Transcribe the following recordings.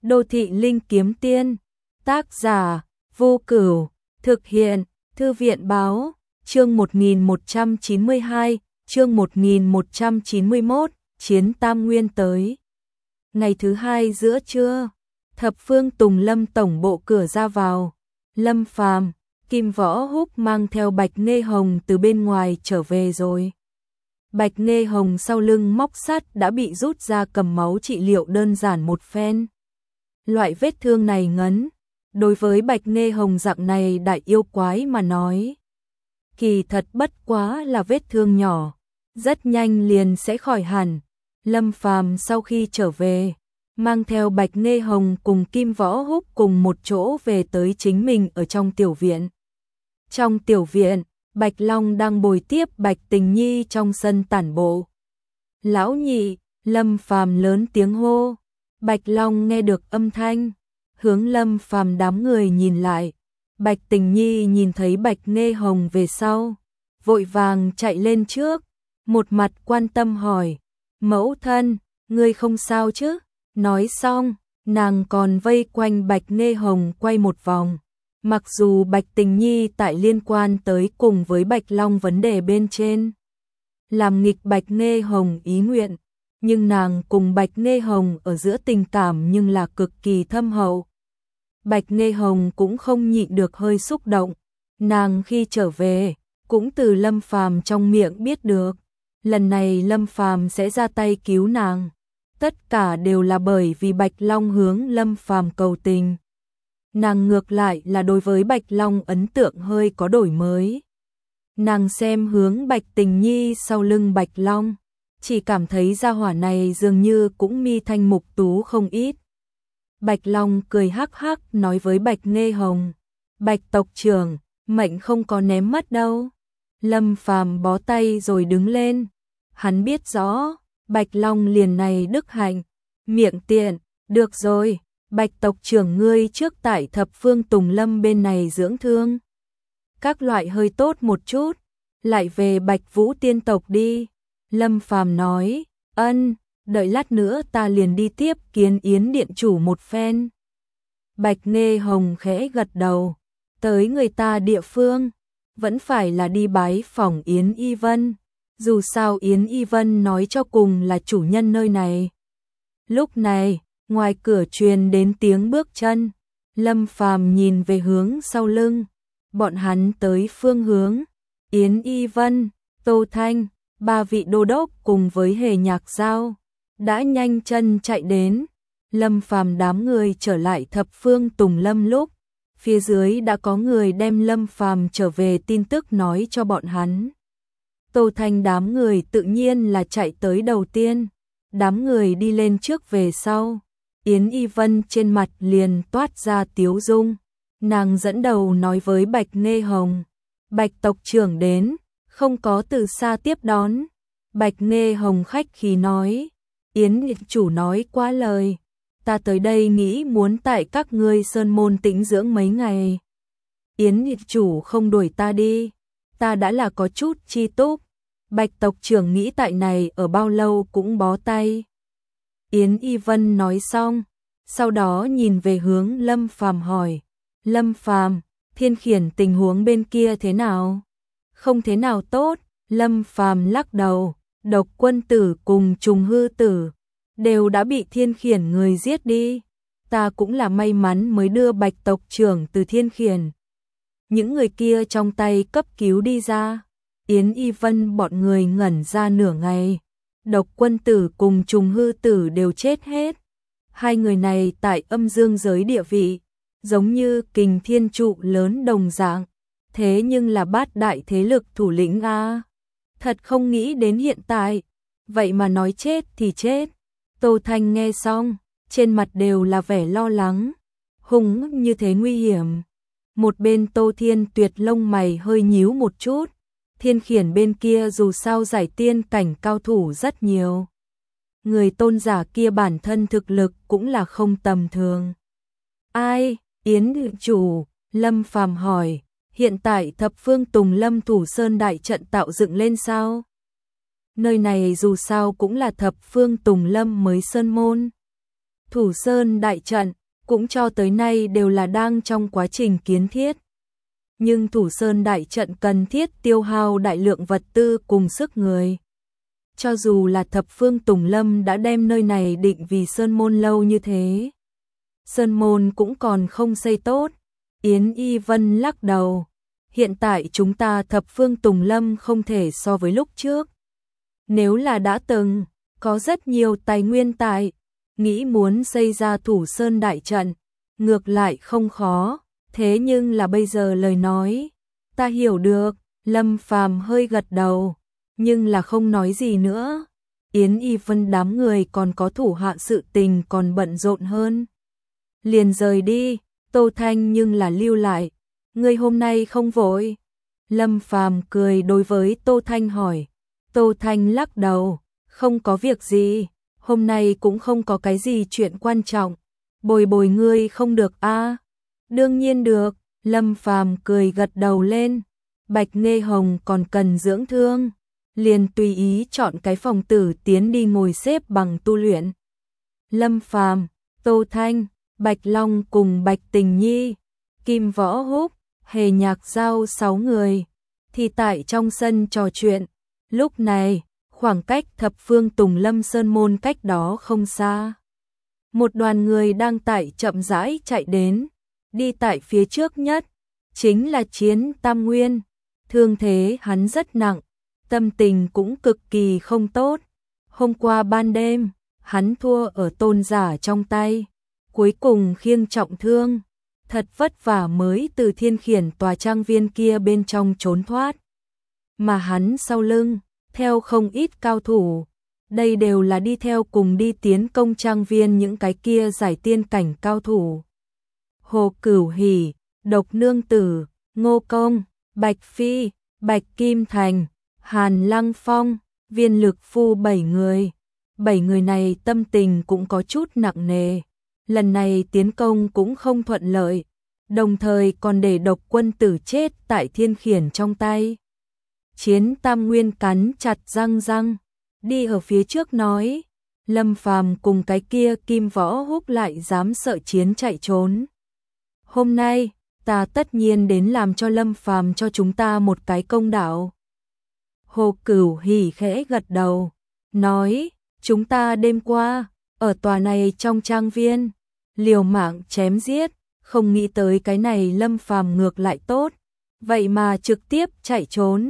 Đô thị linh kiếm tiên. Tác giả Vô Cửu. Thực hiện Thư viện Báo. Chương 1192, chương 1191, Chiến Tam Nguyên tới. Ngày thứ hai giữa trưa, Thập Phương Tùng Lâm tổng bộ cửa ra vào. Lâm Phàm, Kim Võ Húc mang theo Bạch Nghê Hồng từ bên ngoài trở về rồi. Bạch Nghê Hồng sau lưng móc sắt đã bị rút ra cầm máu trị liệu đơn giản một phen. Loại vết thương này ngấn, đối với Bạch Nghê Hồng dạng này đại yêu quái mà nói, kỳ thật bất quá là vết thương nhỏ, rất nhanh liền sẽ khỏi hẳn. Lâm Phàm sau khi trở về, mang theo Bạch Nghê Hồng cùng Kim Võ Húc cùng một chỗ về tới chính mình ở trong tiểu viện. Trong tiểu viện, Bạch Long đang bồi tiếp Bạch Tình Nhi trong sân tản bộ. Lão nhị, Lâm Phàm lớn tiếng hô. Bạch Long nghe được âm thanh, hướng Lâm Phàm đám người nhìn lại. Bạch Tình Nhi nhìn thấy Bạch Nghê Hồng về sau, vội vàng chạy lên trước, một mặt quan tâm hỏi, mẫu thân, ngươi không sao chứ? Nói xong, nàng còn vây quanh Bạch Nghê Hồng quay một vòng. Mặc dù Bạch Tình Nhi tại liên quan tới cùng với Bạch Long vấn đề bên trên, làm nghịch Bạch Nghê Hồng ý nguyện, nhưng nàng cùng Bạch Nghê Hồng ở giữa tình cảm nhưng là cực kỳ thâm hậu. Bạch Nghê Hồng cũng không nhịn được hơi xúc động, nàng khi trở về, cũng từ Lâm Phàm trong miệng biết được, lần này Lâm Phàm sẽ ra tay cứu nàng. Tất cả đều là bởi vì Bạch Long hướng Lâm Phàm cầu tình. Nàng ngược lại là đối với Bạch Long ấn tượng hơi có đổi mới. Nàng xem hướng Bạch Tình Nhi sau lưng Bạch Long, chỉ cảm thấy gia hỏa này dường như cũng mi thanh mục tú không ít. Bạch Long cười hắc hắc nói với Bạch Nghê Hồng, Bạch tộc trưởng, mệnh không có ném mất đâu. Lâm Phàm bó tay rồi đứng lên, hắn biết rõ, Bạch Long liền này đức hạnh, miệng tiện, được rồi, Bạch tộc trưởng ngươi trước tại Thập Phương Tùng Lâm bên này dưỡng thương. Các loại hơi tốt một chút, lại về Bạch Vũ tiên tộc đi. Lâm Phàm nói, ân, đợi lát nữa ta liền đi tiếp kiến Yến điện chủ một phen. Bạch Nghê Hồng khẽ gật đầu, tới người ta địa phương, vẫn phải là đi bái phỏng Yến Y Vân. Dù sao Yến Y Vân nói cho cùng là chủ nhân nơi này. Lúc này, ngoài cửa truyền đến tiếng bước chân, Lâm Phàm nhìn về hướng sau lưng, bọn hắn tới phương hướng Yến Y Vân, Tô Thanh, ba vị đô đốc cùng với Hề Nhạc Giao đã nhanh chân chạy đến. Lâm Phàm đám người trở lại Thập Phương Tùng Lâm lúc, phía dưới đã có người đem Lâm Phàm trở về tin tức nói cho bọn hắn. Tô Thanh đám người tự nhiên là chạy tới đầu tiên, đám người đi lên trước về sau. Yến Y Vân trên mặt liền toát ra tiếu dung, nàng dẫn đầu nói với Bạch Nghê Hồng, Bạch tộc trưởng đến, không có từ xa tiếp đón. Bạch Nghê Hồng khách khí nói, Yến chủ nói quá lời, ta tới đây nghĩ muốn tại các ngươi sơn môn tĩnh dưỡng mấy ngày. Yến chủ không đuổi ta đi, ta đã là có chút chi túc. Bạch tộc trưởng nghĩ tại này ở bao lâu cũng bó tay. Yến Y Vân nói xong, sau đó nhìn về hướng Lâm Phàm hỏi, Lâm Phàm, Thiên Khiển tình huống bên kia thế nào? Không thế nào tốt. Lâm Phàm lắc đầu, Độc Quân Tử cùng Trùng Hư Tử đều đã bị Thiên Khiển người giết đi. Ta cũng là may mắn mới đưa Bạch tộc trưởng từ Thiên Khiển những người kia trong tay cấp cứu đi ra. Yến Y Vân bọn người ngẩn ra nửa ngày, Độc Quân Tử cùng Trùng Hư Tử đều chết hết. Hai người này tại âm dương giới địa vị, giống như kình thiên trụ lớn đồng dạng, thế nhưng là bát đại thế lực thủ lĩnh a. Thật không nghĩ đến hiện tại, vậy mà nói chết thì chết. Tô Thanh nghe xong, trên mặt đều là vẻ lo lắng, hùng như thế nguy hiểm. Một bên Tô Thiên Tuyệt lông mày hơi nhíu một chút. Thiên Khiển bên kia dù sao giải tiên cảnh cao thủ rất nhiều. Người tôn giả kia bản thân thực lực cũng là không tầm thường. Ai? Yến chủ, Lâm Phàm hỏi, hiện tại Thập Phương Tùng Lâm Thủ Sơn đại trận tạo dựng lên sao? Nơi này dù sao cũng là Thập Phương Tùng Lâm mới sơn môn. Thủ Sơn đại trận cũng cho tới nay đều là đang trong quá trình kiến thiết. Nhưng Thủ Sơn đại trận cần thiết tiêu hao đại lượng vật tư cùng sức người. Cho dù là thập phương Tùng Lâm đã đem nơi này định vì Sơn Môn lâu như thế, Sơn Môn cũng còn không xây tốt. Yến Y Vân lắc đầu. Hiện tại chúng ta thập phương Tùng Lâm không thể so với lúc trước. Nếu là đã từng, có rất nhiều tài nguyên tại, nghĩ muốn xây ra Thủ Sơn đại trận, ngược lại không khó. Thế nhưng là bây giờ lời nói, ta hiểu được. Lâm Phàm hơi gật đầu, nhưng là không nói gì nữa. Yến Y Vân đám người còn có thủ hạ sự tình còn bận rộn hơn. Liền rời đi, Tô Thanh nhưng là lưu lại. Ngươi hôm nay không vội? Lâm Phàm cười đối với Tô Thanh hỏi. Tô Thanh lắc đầu, không có việc gì, hôm nay cũng không có cái gì chuyện quan trọng. Bồi bồi ngươi không được a? Đương nhiên được, Lâm Phàm cười gật đầu lên. Bạch Nghê Hồng còn cần dưỡng thương, liền tùy ý chọn cái phòng tử tiến đi ngồi xếp bằng tu luyện. Lâm Phàm, Tô Thanh, Bạch Long cùng Bạch Tình Nhi, Kim Võ Húc, Hề Nhạc Giao 6 người thì tại trong sân trò chuyện. Lúc này, khoảng cách thập phương Tùng Lâm Sơn Môn cách đó không xa. Một đoàn người đang tại chậm rãi chạy đến, đi tại phía trước nhất, chính là Chiến Tam Nguyên. Thương thế hắn rất nặng, tâm tình cũng cực kỳ không tốt. Hôm qua ban đêm, hắn thua ở tôn giả trong tay, cuối cùng khiêng trọng thương, thật vất vả mới từ Thiên Khiển tòa trang viên kia bên trong trốn thoát. Mà hắn sau lưng, theo không ít cao thủ, đây đều là đi theo cùng đi tiến công trang viên những cái kia giải tiên cảnh cao thủ. Hồ Cửu Hỉ, Độc Nương Tử, Ngô Công, Bạch Phi, Bạch Kim Thành, Hàn Lăng Phong, Viên Lực Phu 7 người. 7 người này tâm tình cũng có chút nặng nề. Lần này tiến công cũng không thuận lợi, đồng thời còn để Độc Quân Tử chết tại Thiên Khiển trong tay. Chiến Tam Nguyên cắn chặt răng, đi ở phía trước nói, Lâm Phàm cùng cái kia Kim Võ Húc lại dám sợ chiến chạy trốn. Hôm nay, ta tất nhiên đến làm cho Lâm Phàm cho chúng ta một cái công đạo. Hồ Cửu Hỉ khẽ gật đầu, nói, chúng ta đêm qua, ở tòa này trong trang viên, liều mạng chém giết, không nghĩ tới cái này Lâm Phàm ngược lại tốt, vậy mà trực tiếp chạy trốn.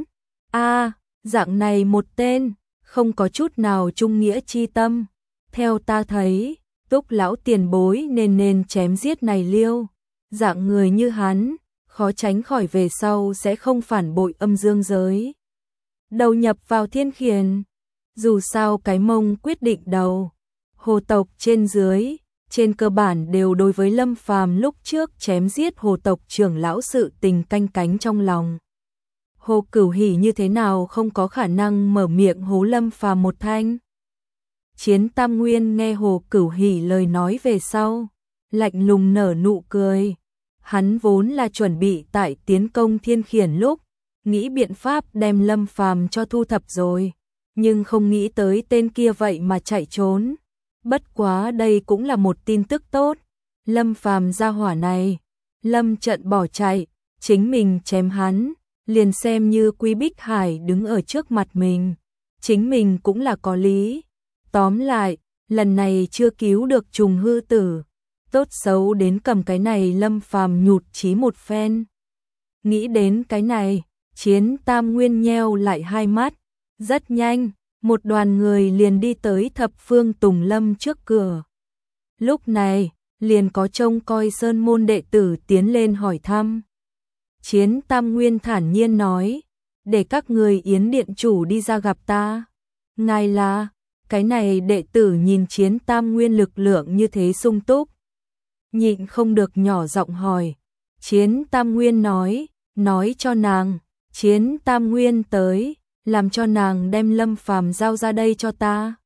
Dạng này một tên, không có chút nào trung nghĩa chi tâm. Theo ta thấy, Túc lão tiền bối nên chém giết này liêu. Dạng người như hắn, khó tránh khỏi về sau sẽ không phản bội âm dương giới. Đầu nhập vào Thiên Khiển, dù sao cái mông quyết định đầu. Hồ tộc trên dưới, trên cơ bản đều đối với Lâm Phàm lúc trước chém giết hồ tộc trưởng lão sự tình canh cánh trong lòng. Hồ Cửu Hỉ như thế nào không có khả năng mở miệng hố Lâm Phàm một thanh. Chiến Tam Nguyên nghe Hồ Cửu Hỉ lời nói về sau, lạnh lùng nở nụ cười. Hắn vốn là chuẩn bị tại tiến công Thiên Khiển lúc, nghĩ biện pháp đem Lâm Phàm cho thu thập rồi, nhưng không nghĩ tới tên kia vậy mà chạy trốn. Bất quá đây cũng là một tin tức tốt. Lâm Phàm gia hỏa này, Lâm trận bỏ chạy, chính mình chém hắn, liền xem như Quý Bích Hải đứng ở trước mặt mình, chính mình cũng là có lý. Tóm lại, lần này chưa cứu được Trùng Hư Tử, tốt xấu đến cầm cái này Lâm Phàm nhụt chí một phen. Nghĩ đến cái này, Chiến Tam Nguyên nheo lại hai mắt, rất nhanh, một đoàn người liền đi tới thập phương Tùng Lâm trước cửa. Lúc này, liền có trông coi sơn môn đệ tử tiến lên hỏi thăm. Chiến Tam Nguyên thản nhiên nói, để các người Yến điện chủ đi ra gặp ta. Ngài là, cái này đệ tử nhìn Chiến Tam Nguyên lực lượng như thế sung túc, nhịn không được nhỏ giọng hỏi. Chiến Tam Nguyên nói cho nàng. Chiến Tam Nguyên tới, làm cho nàng đem Lâm Phàm giao ra đây cho ta.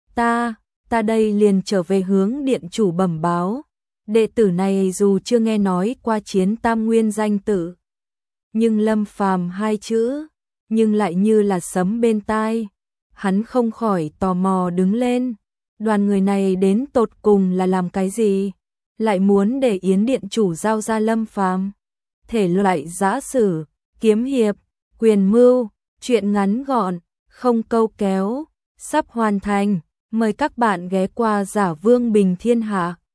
Ta đây liền trở về hướng điện chủ bẩm báo. Đệ tử này dù chưa nghe nói qua Chiến Tam Nguyên danh tự, nhưng Lâm Phàm hai chữ, nhưng lại như là sấm bên tai. Hắn không khỏi tò mò đứng lên. Đoàn người này đến tột cùng là làm cái gì? Lại muốn để Yến Điện Chủ giao ra Lâm Phàm. Thể loại giã sử, kiếm hiệp, quyền mưu, truyện ngắn gọn, không câu kéo, sắp hoàn thành. Mời các bạn ghé qua Giả Vương Bình Thiên Hạ.